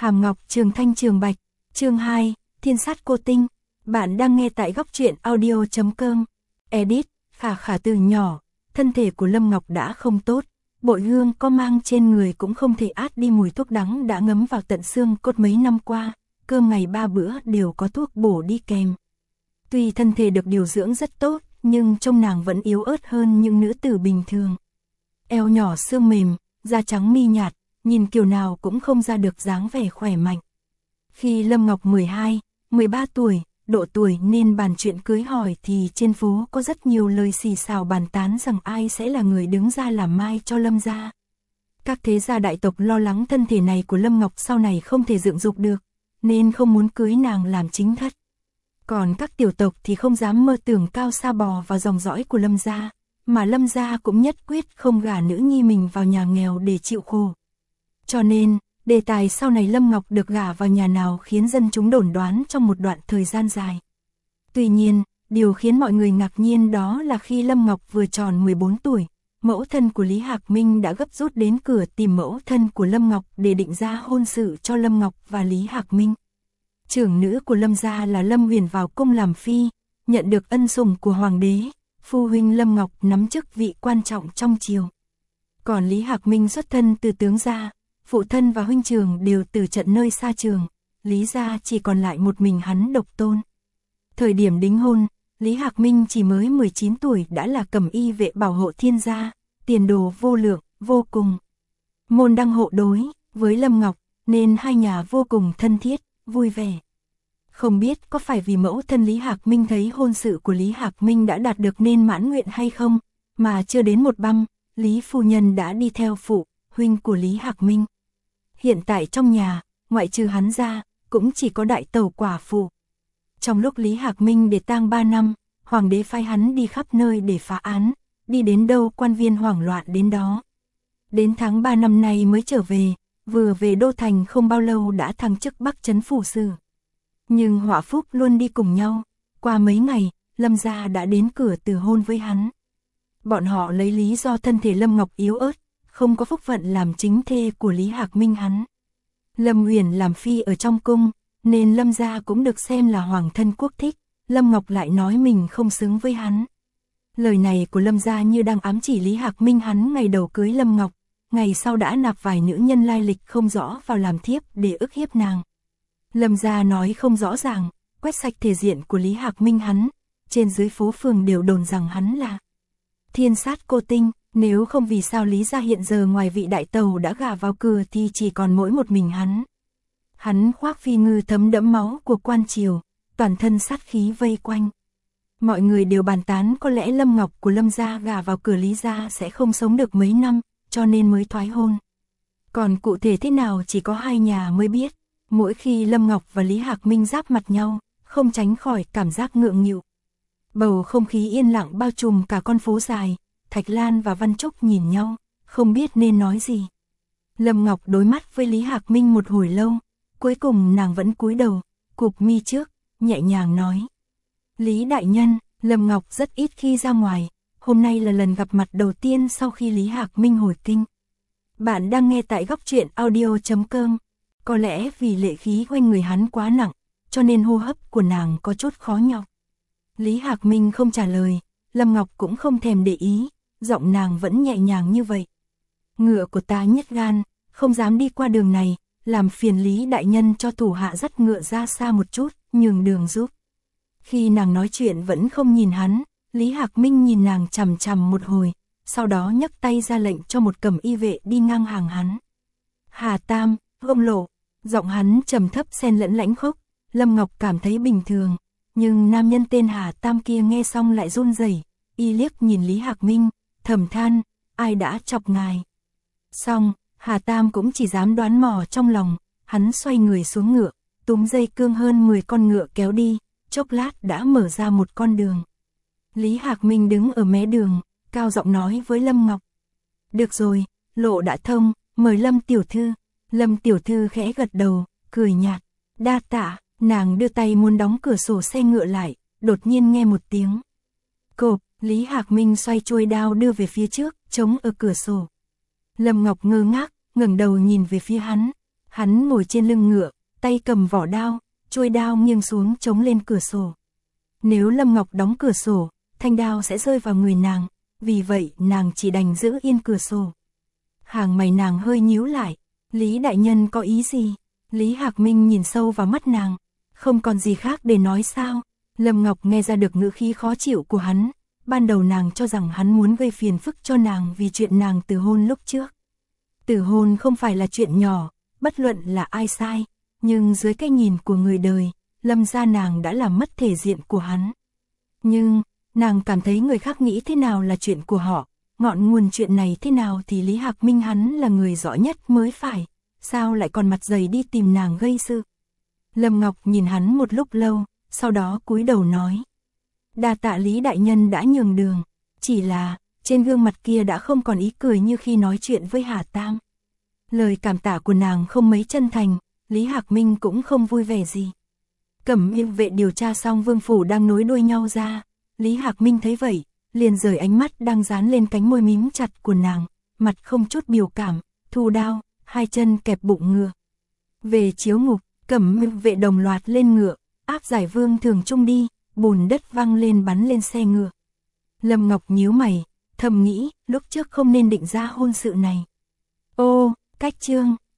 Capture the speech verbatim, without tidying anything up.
Hàm Ngọc Trường Thanh Trường Bạch, chương hai, Thiên Sát Cô Tinh. Bạn đang nghe tại góc truyện audio chấm com. Edit, Khả Khả từ nhỏ, thân thể của Lâm Ngọc đã không tốt, bội hương có mang trên người cũng không thể át đi mùi thuốc đắng đã ngấm vào tận xương cốt mấy năm qua, cơm ngày ba bữa đều có thuốc bổ đi kèm. Tuy thân thể được điều dưỡng rất tốt, nhưng trông nàng vẫn yếu ớt hơn những nữ tử bình thường. Eo nhỏ xương mềm, da trắng mi nhạt, nhìn kiểu nào cũng không ra được dáng vẻ khỏe mạnh. Khi Lâm Ngọc mười hai, mười ba tuổi, độ tuổi nên bàn chuyện cưới hỏi thì trên phố có rất nhiều lời xì xào bàn tán rằng ai sẽ là người đứng ra làm mai cho Lâm gia. Các thế gia đại tộc lo lắng thân thể này của Lâm Ngọc sau này không thể dựng dục được, nên không muốn cưới nàng làm chính thất. Còn các tiểu tộc thì không dám mơ tưởng cao xa bò vào dòng dõi của Lâm gia, mà Lâm gia cũng nhất quyết không gả nữ nhi mình vào nhà nghèo để chịu khổ. Cho nên, đề tài sau này Lâm Ngọc được gả vào nhà nào khiến dân chúng đồn đoán trong một đoạn thời gian dài. Tuy nhiên, điều khiến mọi người ngạc nhiên đó là khi Lâm Ngọc vừa tròn mười bốn tuổi, mẫu thân của Lý Hạc Minh đã gấp rút đến cửa tìm mẫu thân của Lâm Ngọc để định ra hôn sự cho Lâm Ngọc và Lý Hạc Minh. Trưởng nữ của Lâm gia là Lâm Huyền vào cung làm phi, nhận được ân sủng của hoàng đế, phu huynh Lâm Ngọc nắm chức vị quan trọng trong triều. Còn Lý Hạc Minh xuất thân từ tướng gia, phụ thân và huynh trưởng đều từ trận nơi xa trường, Lý gia chỉ còn lại một mình hắn độc tôn. Thời điểm đính hôn, Lý Hạc Minh chỉ mới mười chín tuổi đã là cẩm y vệ bảo hộ thiên gia, tiền đồ vô lượng, vô cùng. Môn đăng hộ đối với Lâm Ngọc, nên hai nhà vô cùng thân thiết, vui vẻ. Không biết có phải vì mẫu thân Lý Hạc Minh thấy hôn sự của Lý Hạc Minh đã đạt được nên mãn nguyện hay không, mà chưa đến một băm, Lý phu nhân đã đi theo phụ huynh của Lý Hạc Minh. Hiện tại trong nhà, ngoại trừ hắn ra, cũng chỉ có đại tẩu quả phụ. Trong lúc Lý Hạc Minh để tang ba năm, hoàng đế phái hắn đi khắp nơi để phá án, đi đến đâu quan viên hoảng loạn đến đó. Đến tháng ba năm nay mới trở về, vừa về đô thành không bao lâu đã thăng chức Bắc Trấn phủ sử. Nhưng họa phúc luôn đi cùng nhau, qua mấy ngày, Lâm gia đã đến cửa từ hôn với hắn. Bọn họ lấy lý do thân thể Lâm Ngọc yếu ớt, không có phúc phận làm chính thê của Lý Hạc Minh hắn. Lâm Huyền làm phi ở trong cung, nên Lâm gia cũng được xem là hoàng thân quốc thích, Lâm Ngọc lại nói mình không xứng với hắn. Lời này của Lâm gia như đang ám chỉ Lý Hạc Minh hắn ngày đầu cưới Lâm Ngọc, ngày sau đã nạp vài nữ nhân lai lịch không rõ vào làm thiếp để ức hiếp nàng. Lâm gia nói không rõ ràng, quét sạch thể diện của Lý Hạc Minh hắn, trên dưới phố phường đều đồn rằng hắn là Thiên Sát Cô Tinh. Nếu không vì sao Lý gia hiện giờ ngoài vị đại tàu đã gả vào cửa thì chỉ còn mỗi một mình hắn. Hắn khoác phi ngư thấm đẫm máu của quan triều, toàn thân sát khí vây quanh. Mọi người đều bàn tán có lẽ Lâm Ngọc của Lâm gia gả vào cửa Lý gia sẽ không sống được mấy năm, cho nên mới thoái hôn. Còn cụ thể thế nào chỉ có hai nhà mới biết. Mỗi khi Lâm Ngọc và Lý Hạc Minh giáp mặt nhau, không tránh khỏi cảm giác ngượng nghịu. Bầu không khí yên lặng bao trùm cả con phố dài. Thạch Lan và Văn Trúc nhìn nhau, không biết nên nói gì. Lâm Ngọc đối mắt với Lý Hạc Minh một hồi lâu, cuối cùng nàng vẫn cúi đầu, cụp mi trước, nhẹ nhàng nói. Lý đại nhân, Lâm Ngọc rất ít khi ra ngoài, hôm nay là lần gặp mặt đầu tiên sau khi Lý Hạc Minh hồi kinh. Bạn đang nghe tại góc truyện audio chấm com. Có lẽ vì lệ khí quanh người hắn quá nặng, cho nên hô hấp của nàng có chút khó nhọc. Lý Hạc Minh không trả lời, Lâm Ngọc cũng không thèm để ý. Giọng nàng vẫn nhẹ nhàng như vậy. Ngựa của ta nhất gan, không dám đi qua đường này, làm phiền Lý đại nhân cho thủ hạ dắt ngựa ra xa một chút, nhường đường giúp. Khi nàng nói chuyện vẫn không nhìn hắn, Lý Hạc Minh nhìn nàng chằm chằm một hồi, sau đó nhấc tay ra lệnh cho một cẩm y vệ đi ngang hàng hắn. Hà Tam, gông lộ, giọng hắn trầm thấp xen lẫn lãnh khốc, Lâm Ngọc cảm thấy bình thường, nhưng nam nhân tên Hà Tam kia nghe xong lại run rẩy, y liếc nhìn Lý Hạc Minh, thầm than, ai đã chọc ngài. Xong, Hà Tam cũng chỉ dám đoán mò trong lòng, hắn xoay người xuống ngựa, túm dây cương hơn mười con ngựa kéo đi, chốc lát đã mở ra một con đường. Lý Hạc Minh đứng ở mé đường, cao giọng nói với Lâm Ngọc. Được rồi, lộ đã thông, mời Lâm tiểu thư. Lâm tiểu thư khẽ gật đầu, cười nhạt, đa tạ, nàng đưa tay muốn đóng cửa sổ xe ngựa lại, đột nhiên nghe một tiếng. Cộp. Lý Hạc Minh xoay chuôi đao đưa về phía trước, chống ở cửa sổ. Lâm Ngọc ngơ ngác, ngẩng đầu nhìn về phía hắn. Hắn ngồi trên lưng ngựa, tay cầm vỏ đao, chuôi đao nghiêng xuống chống lên cửa sổ. Nếu Lâm Ngọc đóng cửa sổ, thanh đao sẽ rơi vào người nàng, vì vậy nàng chỉ đành giữ yên cửa sổ. Hàng mày nàng hơi nhíu lại, Lý đại nhân có ý gì? Lý Hạc Minh nhìn sâu vào mắt nàng, không còn gì khác để nói sao? Lâm Ngọc nghe ra được ngữ khí khó chịu của hắn, ban đầu nàng cho rằng hắn muốn gây phiền phức cho nàng vì chuyện nàng từ hôn lúc trước. Từ hôn không phải là chuyện nhỏ, bất luận là ai sai, nhưng dưới cái nhìn của người đời, Lâm gia nàng đã làm mất thể diện của hắn. Nhưng, nàng cảm thấy người khác nghĩ thế nào là chuyện của họ, ngọn nguồn chuyện này thế nào thì Lý Hạc Minh hắn là người rõ nhất mới phải, sao lại còn mặt dày đi tìm nàng gây sự. Lâm Ngọc nhìn hắn một lúc lâu, sau đó cúi đầu nói. Đa tạ Lý đại nhân đã nhường đường, chỉ là, trên gương mặt kia đã không còn ý cười như khi nói chuyện với Hà Tam. Lời cảm tạ của nàng không mấy chân thành, Lý Hạc Minh cũng không vui vẻ gì. Cẩm Yên vệ điều tra xong vương phủ đang nối đuôi nhau ra, Lý Hạc Minh thấy vậy, liền rời ánh mắt đang dán lên cánh môi mím chặt của nàng, mặt không chút biểu cảm, thu đao, hai chân kẹp bụng ngựa. Về chiếu ngục, Cẩm Yên vệ đồng loạt lên ngựa, áp giải Vương Thường Trung đi, bùn đất văng lên bắn lên xe ngựa. Lâm Ngọc nhíu mày, thầm nghĩ, lúc trước không nên định ra hôn sự này. Ô, cách chương